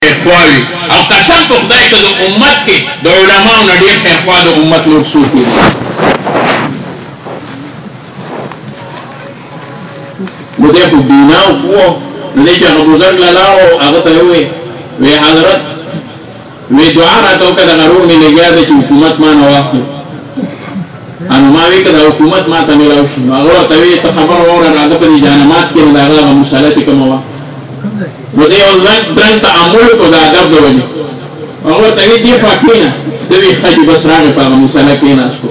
خواوي او قسم په خدای ته د امت کې د علماو نه ډېر خوا د امت نور صوفي نو دې په بناو کوو نه چې هغه بزرګ لاله هغه ته وي حضرت وی دعا راته وکړه غرور مې لګیا دی چې حکومت ما نه واخلي انو ما وی کړه حکومت ما ته ملاو شي هغه ته وی ته خبر وره راځه په دې جانماز کې دا هغه مسله چې کومه وا نو دې اونلاین درنګ تعامل کو دا ادب دی هغه ته وی دی فاکینه دوی خدي بس راغی په مسله کې نه اسکو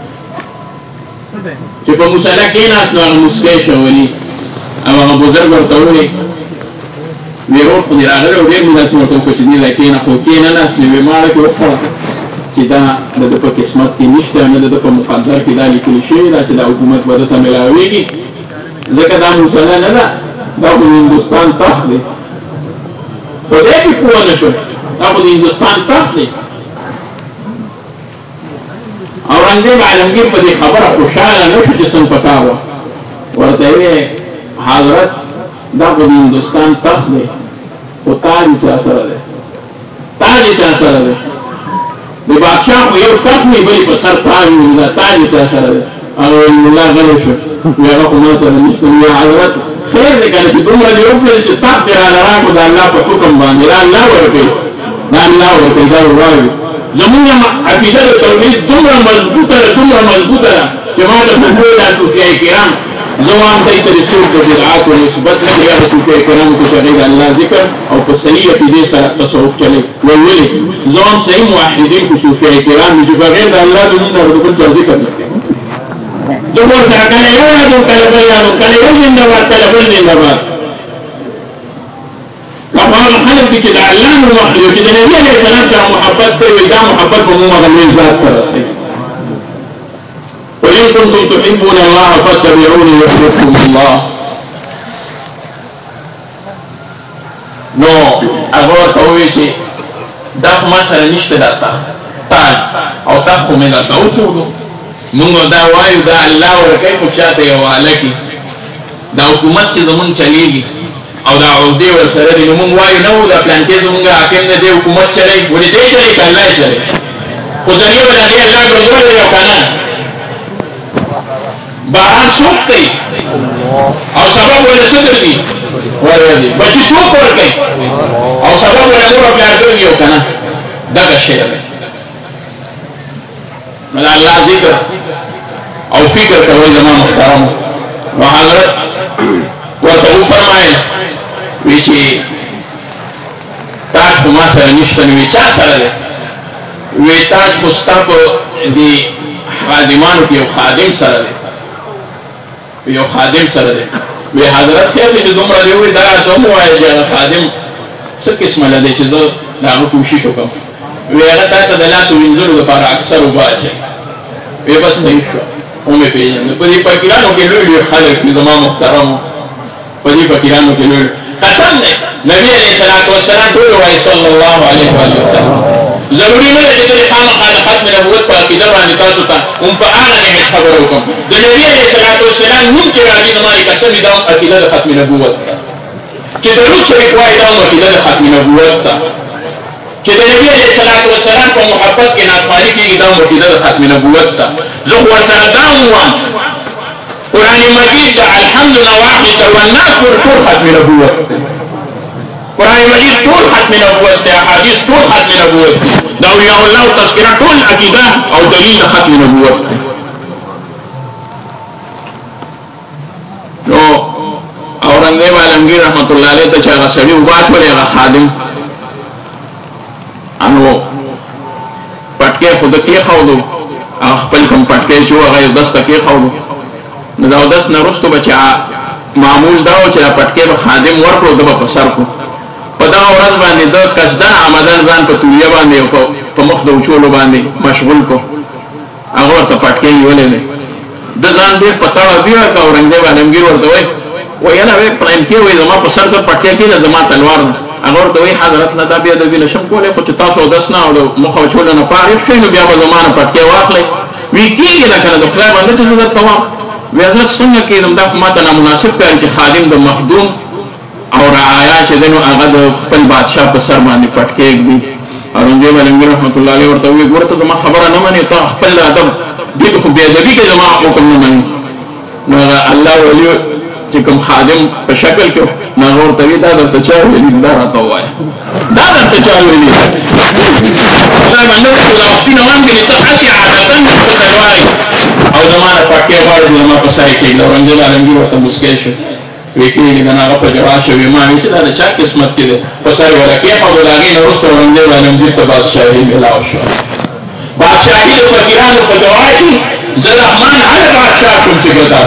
چې په مسله کې نه اسنو هغه مسکه شوونی او هغه بزرګ ورته وی ویرو په دې راغله ډېر ملت ورته کو چې دې لکه نه خو کې نه ناس نه ویماړه کو چې دا د په قسمت کې نشته نه د په مقدر کې دا لیکل شوی دا چې د حکومت وده ته ملاويږي ځکه دا مسله نه ده دا د هندستان تخت دی په دې کې پوه نه شو دا د هندستان تخت دی اورنګزیب عالمگیر په دې خبره خوشاله نه شو چې څنګه پکاوه ورته حضرت دا په هندستان تخت دی او تاج چا سره دی تاج چا سره دی د بادشاہ خو یو تخت نه بلی په سر تاج دی تاج چا سره دی هغه الله غلو شو هغه خو ما سره نشته یا حضرت خیر دې کنه چې دومره یو پلان چې تخت را راکو د الله په حکم باندې الله ورته دا الله ورته دا وایي زمونږ عقیده د توحید دومره مضبوطه چې ما ته په صوفیای کرام زوام دای ته رسول د بدعات او نسبت نه یا صوفیای کرام کو شغید الله ذکر او په صحیح عقیده سره تصوف چلی ویلي زوام صحیح موحدین کو صوفیای کرام چې بغیر د الله د نوم نه ورته ذکر نه کوي دغه څنګه یو کله یو زنده کله بل زنده کفار خلق چې د الله نور مخلوق چې د نبی علیه السلام سره محبت کوي دا محبت په موږ غوښتل ذات پر رسي وإن كنتم تحبون الله فاتبعوني يحببكم الله نو هغه کوي چې دا ما سره نشته داتا تاج او تاسو مې دا اوسولو موږ دا وایو دا الله ورکه خو شاته یو الکی دا حکومت چې زمون چلیږي او دا عہدے ور سره دی موږ وایو نو دا پلان کې زمونږه حاکم نه دی حکومت چلی ولې دی چلی الله چلی خو ځنی ولې الله ګرځول یو کنه باران سوق کوي او سبب ولې څه دی ورته بچی سوق ور کوي او سبب ولې نور بیا کوي یو کنه دا شی دی مله الله ذکر او فکر کوي زموږ محترم او حضرت ورته فرمایي وی چې تاسو ما سره نشته وی چا سره دی وی تاسو مستقب دی خادمانو کې یو خادم سره دی یو خادم سره دی وی حضرت خیر دې دومره دی وی دا ته مو وایي چې خادم څه قسمه لدی چې زه دا کوشش وکم وی هغه ته د لاس وینځلو لپاره اکثر وباچي وی بس صحیح شو او مې پیژنه په دې پاکستانو کې لوی خلک زموږ محترم په دې پاکستانو کې لوی قسم دې نبی علیہ الصلوۃ والسلام ټول وایي صلی الله علیه و سلم ضروری نه دی چې خامخا ختم نبوت په عقیده باندې تاسو ته هم په اړه نه خبر وکم د نبی علیہ الصلوۃ والسلام نوم کې راځي د مالک قسم دا عقیده ختم نبوت چې د روح شریف وایي دا عقیده ختم نبوت چې د نبی علیہ الصلوۃ والسلام په محبت کې نافرمانی کېږي دا عقیده ختم نبوت ته زه ورته دا ووایم قرآن مجید دا الحمد نواحد والناس طول ختم نبوت قرآن مجید طول ختم نبوت دا حدیث طول ختم نبوت دا اولیاء اللہ تذکرہ طول عقیدہ او دلیل ختم نبوت نو اورنگزیب عالمگیر رحمت اللہ علیہ تا چاہا سبی وبات ولی اغا خادم انو پٹکے خود کی خودو اخپل کم پٹکے چو اغا دست کی خودو نو دس نرستو بچا معمول داو چې پټکې به خادم ورکړو د په سر کو په دا ورځ باندې د قصدا آمدن ځان په تولیه باندې او په مخ د وچولو باندې مشغول کو هغه ورته پټکې ویلې د ځان دې پتا بیا کا اورنګزیب عالمگیر ورته وای و یانا وې پریم کې وې زما په سر ته پټکې کې زما تلوار هغه ورته وای حضرت نه دا بیا د ویل شم کوله خو تاسو داس نه او مخ وچول نه پاره شنو بیا به زمانه پټکې واخلې وی کېږي دا کنه د خپل باندې ته زړه تمام وی حضرت څنګه کې دا ماته نامناسب کار چې خادم د مخدوم او رعایا چې دنو هغه د خپل بادشاہ په سر باندې پټکېږ دي اورنګزیب علمگیر رحمت الله علیه ورته وی ورته ما خبره نه منې ته خپل ادب دې خو بے ادبی کې زما حکم نه منې نو الله ولی چې کوم خادم په شکل کې نه ورته وی دا د چا ویلي دا راته وایي دا د چا ویلي دا باندې ولا وختي نه وانګې ته حسي عادتن په تلواري او زمانه پټکې غواړي زما په سای کې اورنګزیب علمگیر ورته مسکې شو ویکي دا نه په جواب شوی ما چې دا چا قسمت کې ده په سر ورکه په دغه نه ورسته ورنده باندې په بادشاہي ملاو شو بادشاہي د فقیرانو په جواب زه رحمان علی بادشاہ کوم چې ګټا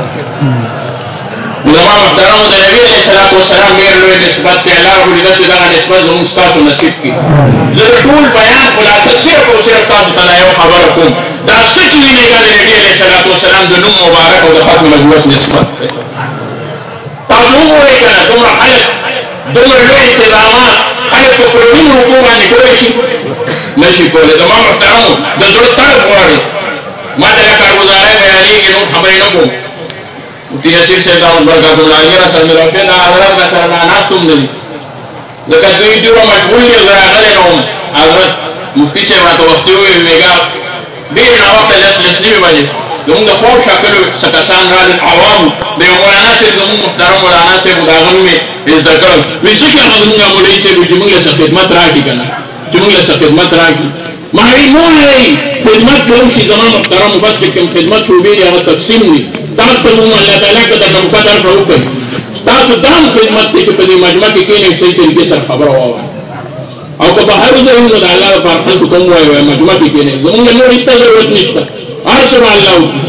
علماء محترم د نبی علیہ الصلوۃ والسلام ډېر لوی نسبت ته الله رب العزت دغه نسبت زموږ تاسو نصیب کړي زه ټول بیان خلاصه صرف او صرف تاسو ته یو خبر کوم دا سچ ویني د نبی علیہ الصلوۃ والسلام د نوم مبارک او د ختم نبوت نسبت تاسو وګورئ کنه دومره خلک دومره لوی انتظامات خلک په پروین رکوع باندې کولی شي نشي کولی زما محترمو د زړه طرف غواړي ما ته دا کارګزارۍ بیانېږي نور خبرې نه کوم مفتي نصیر صاحب دامت برکات الله علیه راسره مې راوښې دا حضرت راسره ناست هم نه دي ځکه دوی دومره مشغول دي زه راغلی نه وم حضرت مفتي صاحب راته وختي وویل ویګا ډېر ناوخته لس نوي بجې زمونږ د خوب شاکلو څه کسان راغلل عوامو د یو مولانا صاحب زمونږ محترم مولانا صاحب د هغه نوم مې زده کړل وایي څه شی هغه زمونږ مولوي صاحب چې موږ له څه خدمت راکړي که نه چې موږ له څه خدمت راکړي ما وایي نه وایي خدمت به وشي زما محترمو بس چې کوم خدمت شعبې دي هغه تقسیم وي تاسو ته مو الله تعالی که درنه موقع درکړه وکړي ستاسو دا هم خدمت دی چې په دې مجمع کې کښېنئ صحیح طریقې سره خبره واورئ او که بهر ځای نو د الله لپاره خلکو ته هم ووایئ مجمع کې کښېنئ زمونږ نور هېڅ ضرورت نشته هر څه به الله وکړي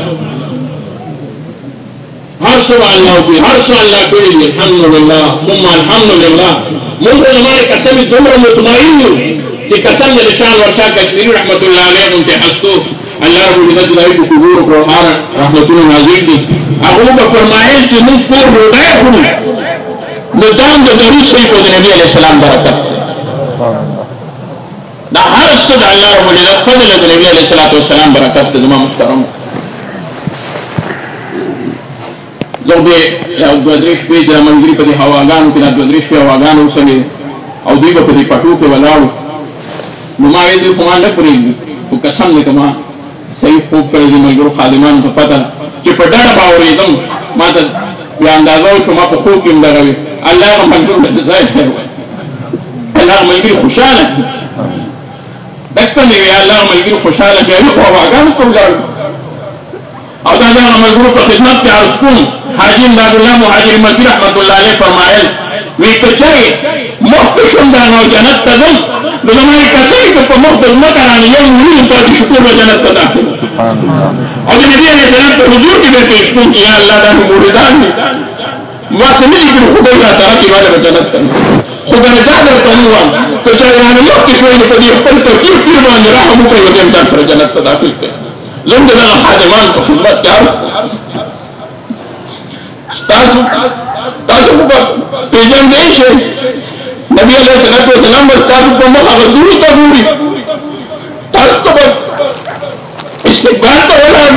هر څه الله کوي هر څه الله کوي الحمدلله ثم الحمدلله موږ زماره قسم دومره مطمئن یو چې قسم د شان ورشا کشمیری رحمت الله علیه مونته حسو الله رب العزت دای په قبور او قرآن رحمتونه نازل دي هغه په فرمایل چې موږ کور روډای خورو نو دام د درود شریف د نبی علیہ السلام برکت دا هر څه د الله رب العزت فضل د نبی علیہ السلام برکت زما محترم زوبه یو دوه شپې د منګری په هواګانو کې د دوه شپې هواګانو سره او دوی په دې پټو کې ولاړو نو ما یې د کومه نه پرې او قسم دې کما صحیح خوب کړی د ملګرو خادمانو ته پته چې په ډاډه باورې دم ما ته بیا اندازو شو ما په خوب کې مدغوي الله ملګرو ته ځای خیر وای الله ملګری خوشاله دکته دی الله ملګری خوشاله کوي او هواګانو ته ولاړو او دا ملګرو په خدمت کې عرض کوم حاجی امداد الله مهاجر مکی رحمت الله علیه فرمایل وی کچای محتشم دا نو جنت تدم دغه کچای په محتج مکرانه یو ویل په شکر جنت ته او د نبی علیہ السلام په حضور کې به پیش کوم یا الله دا موریدان ما سمې کې خدای تعالی کې والے جنت ته خدای جادر ته نو کچای نه یو کې شوی په دې خپل ترتیب کې باندې رحم کوي او دې سره جنت ته داخل کړي زموږ د خادمان په خدمت کې تاسو په پیژن دی شي نبی علیہ السلام تاسو په مخ هغه دوی ته وړي تاسو په استقبال ته ولاړ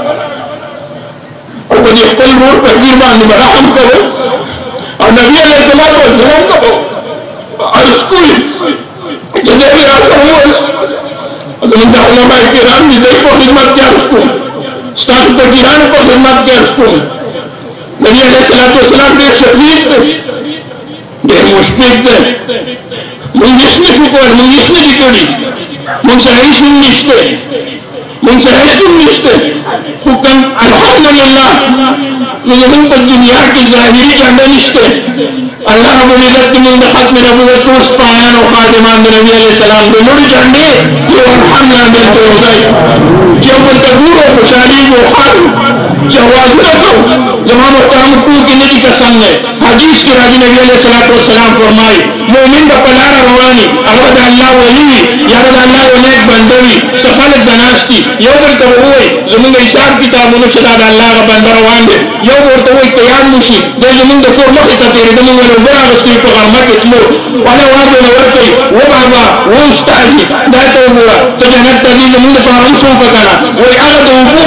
او په دې خپل نور په دې باندې رحم کوي او نبی علیہ السلام ته عرض کوي چې دې راځي زمونږ علماء کرام دې په خدمت کې عرض کوي ستاسو په ګرانو په خدمت کې عرض کوي نبی علیہ السلام ډېر شفیق دی ډېر مشفق دی موږ هیڅ نشو کولی موږ هیڅ نه دي کړي موږ سره هیڅ نشته موږ سره هیڅ نشته خو کوم الحمدلله زموږ په دنیا کې ظاهري جنډه نشته الله رب العزت موږ د ختم نبوت ټول سپایان او خادمان د نبی علیہ السلام د لوړ جنډې یو الحمدلله ته وځي چې په تګورو خوشالي وو حال جوازونه زما محترم کو کې نه دي قسم نه حدیث کې راځي نبی علیہ السلام فرمایي مؤمن په لار رواني هغه د الله ولی یا د الله ولې بندوي سفالت بناستي یو بل ته وایي زموږ حساب کتابونه چې دا الله غ بند روان دي یو ورته وایي قیام نشي د زموږ د کور مخې ته تیرې د موږ له برابرستي په غرمه کې تلو ولا واده ورته و بابا و استاد دا ته وګوره ته جنت ته دې زموږ په اړه څه وکړه وایي هغه ته وګوره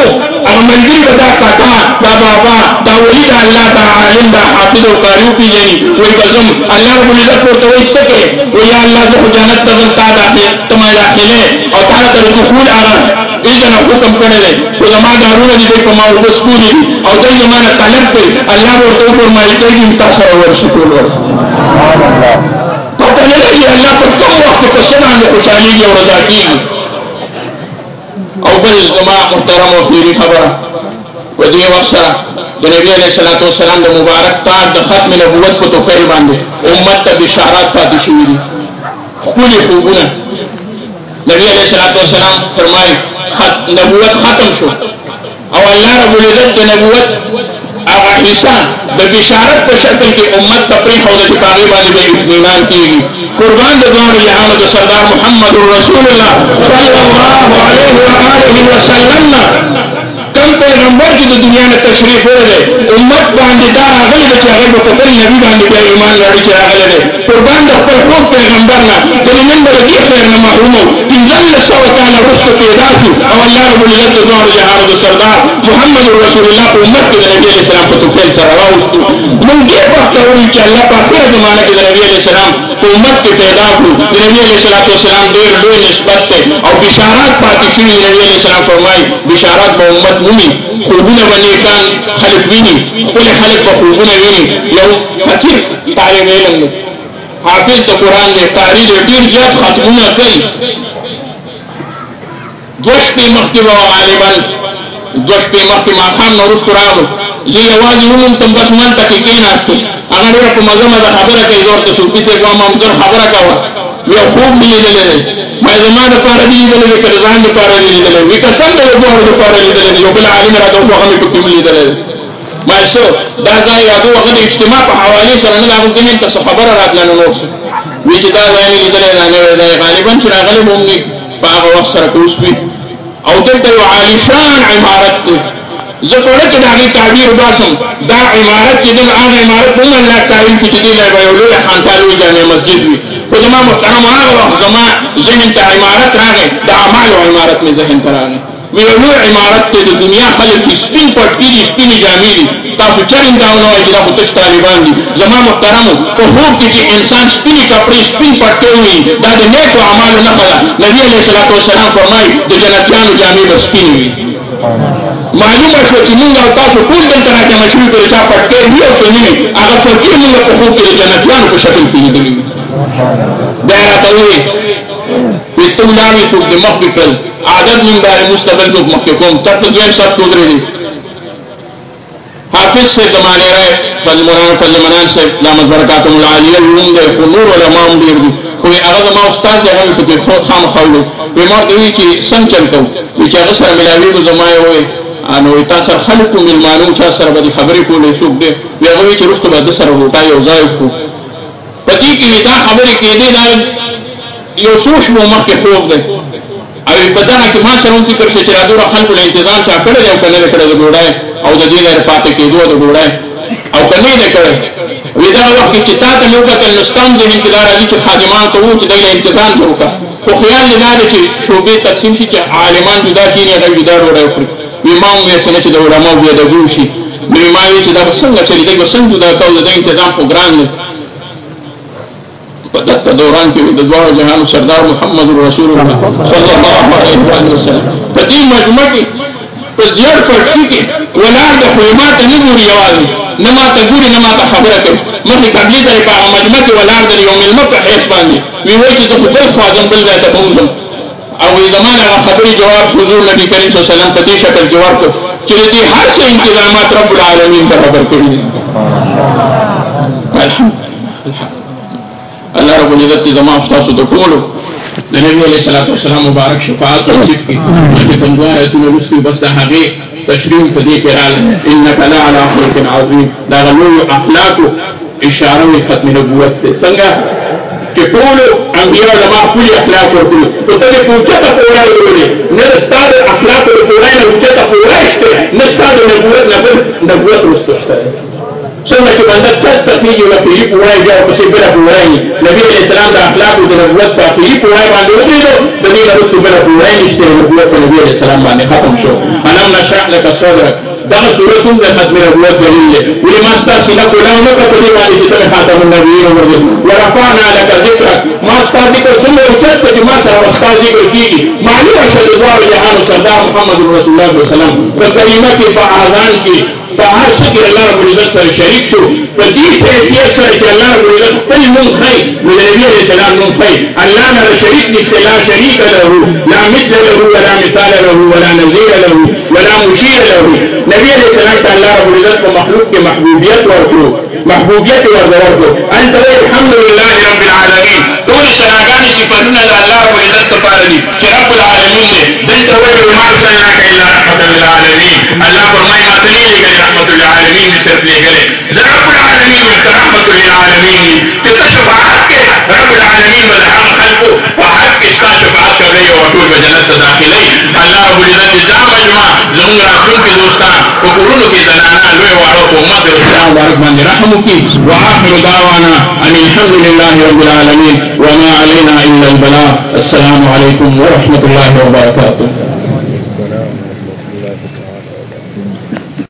هغه ملګری به دا کاکا دا بابا دا ولی دا الله دا عالم دا حافظ او قاری پیژني وای بزم الله رب العزت ورته وایي څه کوي وای یا الله زه جنت ته تا داخله تما داخله او تعالی ته دخول هغه اذن حکم کړی دی او زما دارونه دي په ما وبس کولی او دای زمانه طلب کوي الله ورته فرمایي کوي تاسو ورشي ټول ورشي سبحان الله پته نه لګي الله په کوم وخت په سبحان الله خوشالي او رضا کیږي او بل زما محترم او پیری خبره و دې وخت د نبی علیہ الصلوۃ والسلام د مبارک تاج د ختم نبوت په توفیل باندې امت ته بشارات پاتې شوې دي خولي خوبونه نبی علیہ الصلوۃ والسلام فرمایي نبوت ختم شو او الله رب العزت د نبوت هغه حصہ د بشارت په شکل کې امت ته پرې خوده چې پاغي باندې به اطمینان کیږي قربان د دوه جهانو د سردار محمد رسول الله صلی الله علیه و آله وسلم کم پیغمبر چې د دنیا نه تشریف ورغی امت باندې دا راغلی چې هغه په خپل نبی باندې بیا ایمان لري چې راغلی دی قربان د خپل خپل پیغمبر نه د نن بل دې خیر نه محروم ان ذل سو تعالی رست پیدا شو او الله رب العزت د دوه جهانو د سردار محمد رسول الله په امت کې د نبی علیہ السلام په توفیل سره راوستو موږ دې په اړه چې الله په اخر زمانه کې د نبی علیہ السلام په امت کې پیدا کړو د نبی علیہ السلام ډېر لوی نسبت او بشارات پاتې شوی نبی علیہ السلام فرمایي بشارات به امت مومي خوبونه باندې کان خلق ویني ټول خلق په خوبونه ویني یو فقیر طالب علم حافظ د قران دی قاری دی ډیر زیات ختمونه کوي دوش په مخکې و غالبا دوش په مخکې ما خام نو رست راغلو زه یوازې ومن تم بس مل تکي کې ناشته هغه ډېر په مزه خبره کوي ورته صوفي ته کوم منظر خبره کوي یو خوب لیدلې ما زما د پاره دی لیدلې کړه ځان د پاره لیدلې وی قسم د وګورو د پاره لیدلې یو بل عالم راته په هغه په کې لیدلې ما څو دا ځای یادو هغه د اجتماع په حواله سره نه هغه دین ته خبره راتلنه نو وی چې دا ځای لیدلې نه دی غالبا چې راغلی مومني په هغه وخت سره کوسپی او دلته یو عالی شان عمارت دی زکوړه کې دغه تعبیر باسم دا عمارت چې د هغه عمارت په الله قائم کې دی لا یو لوی خانقاه جامع مسجد وي په زمما محترم هغه وخت زما ذهن ته عمارت راغی د اعمال او عمارت می ذهن ته راغی وی نو عمارت ته د دنیا خلک سپین پټ کړي سپین جامې دي تاسو چرین دا نو چې دا پټ طالبان دي زما محترم په خوب کې چې انسان سپین کپڑے سپین پټ وي دا د نیکو اعمالو نه خلا نبی علیہ الصلوۃ والسلام فرمایي د جنتیانو جامې به سپین وي معلومه شو چې موږ او تاسو ټول دلته راځي مشهور پر چا پټ کړي او ته نه هغه فقیر موږ په خوب کې د جنتیانو په شکل کې لیدلی دا راځي په تملاوي څوک د مخ په عادت من دار مستقبل څوک مخ کوم تاسو دوی سب کوډري دي حافظ سے زمانے رہے فضل منان سے دامت برکاتم العالیہ یوم دے نور علماء دیر دی کوئی هغه ما استاد دی هغه په خام خولو په ما دوی چې څنګه چلتو چې هغه سره ملاوي د زمای وي انو تاسو خلکو ملمانو چې سره به خبرې کولې څوک دی هغه چې رسته به سره وټای او ځای کو پدې کې دا خبرې کې دی دا یو سوچ مو مخکې خوب دی او په دغه کې ما سره فکر چې راځو خلکو له انتظام چا کړل او کنه کړل د ګوډای او د دې لپاره پاتې کېدو د ګوډای او کنه نه کړل وی دا وخت چې تاسو یو کله نستان دې انتظار علي چې خادمان ته وو چې دغه انتظام وکړه خو خیال لګاله چې شوبې تقسیم شي چې عالمان جدا کینی هغه جدا وړای خو امام یې څنګه چې د علماء بیا د ګوشي نو ما یې چې دا څنګه چې دغه څنګه دا کول د انتظام پروګرام په دغه دوران کې د دوه جهانو سردار محمد رسول الله صلی الله علیه وسلم په دې مجمع کې په زیار پټی کې ولار د خیمات نه ګوري یوازې نه ما ته ګوري نه ما ته خبره کوي مخې قبلي درې په مجمع کې ولار د یوم المکه حیث باندې وی وایي چې په خپل خواجم بل ځای ته پوزم او زمانه خبري جواب حضور نبی کریم صلی الله علیه وسلم په دې شکل جواب کو چې دې هر څه انتظامات رب العالمین ته خبر کړی الله رب العزت زما استاد د ټولو د نبی علیہ الصلوۃ والسلام مبارک شفاعت نصیب کړي چې څنګه ایتونه رسول بس د هغه تشریح په دې کې راځي انک لا علی خلق عظیم دا غلو اخلاق اشاره ختم نبوت څنګه چې ټول انبیاء علماء خپل اخلاق ورکړي ته ته پوښتنه کوي نه ستاد اخلاق ورکړای نه چې ته پوښتنه نه ستاد نبوت ورسته څنګه چې باندې تفصیل یو لپاره په وایي دا په څه بل په وایي نبی علیہ السلام د اخلاق او د نبوت په په وایي باندې ودرېدو دلیل رسول بلا پورائی نشتے نبوت نبی علیہ السلام باندې ختم شو الم نشرح لك صدرك دغه صورت هم د ختم نبوت دلیل دی ولې ما ستا سینه کولاو نه کړه په دې باندې چې ته خاتم النبیین وګرځې ورفعنا لك ذکرك ما ستا ذکر څومره اوچت کړه چې ما سره ستا ذکر کېږي معلومه شوه د دواړو جهانو سردار محمد رسول الله صلی الله علیه وسلم په کلمه کې په اذان کې په هر څه کې الله رب العزت سره شریک شو په دې حیثیت سره چې الله رب العزت خپل نوم ښیي نو د نبي علیه السلام نوم ښیي الله نه شریک نشته لا شریک له لا مثل له ولا مثال له ولا نظیر له ولا مشیر له نبی علیه السلام ته الله رب العزت په مخلوق کې محبوبیت ورکړو محبوبیت ورکړو انت الحمد لله رب العالمین ټول ثناګانې صفاتونه د الله رب العزت لپاره دي چې رب العالمین دی دلته وایي ما ارسلناک الا رحمة للعالمین الله فرمایي ما ته نه لېږلې رحمة للعالمین مې صرف لېږلې زه رب العالمین یم ته رحمة للعالمین چې ته شفاعت کې رب العالمین به د هغه خلکو په حق کې ستا شفاعت کوي او ټول به جنت ته داخلوي الله رب العزت دا مجمع زموږ راتلونکي دوستان په کورونو کې زنانه لوی واړه په امت اسلام مبارک باندې رحم وکړي واخر دعوانا ان الحمد لله رب العالمين وما علينا الا البلاغ السلام عليكم ورحمه الله وبركاته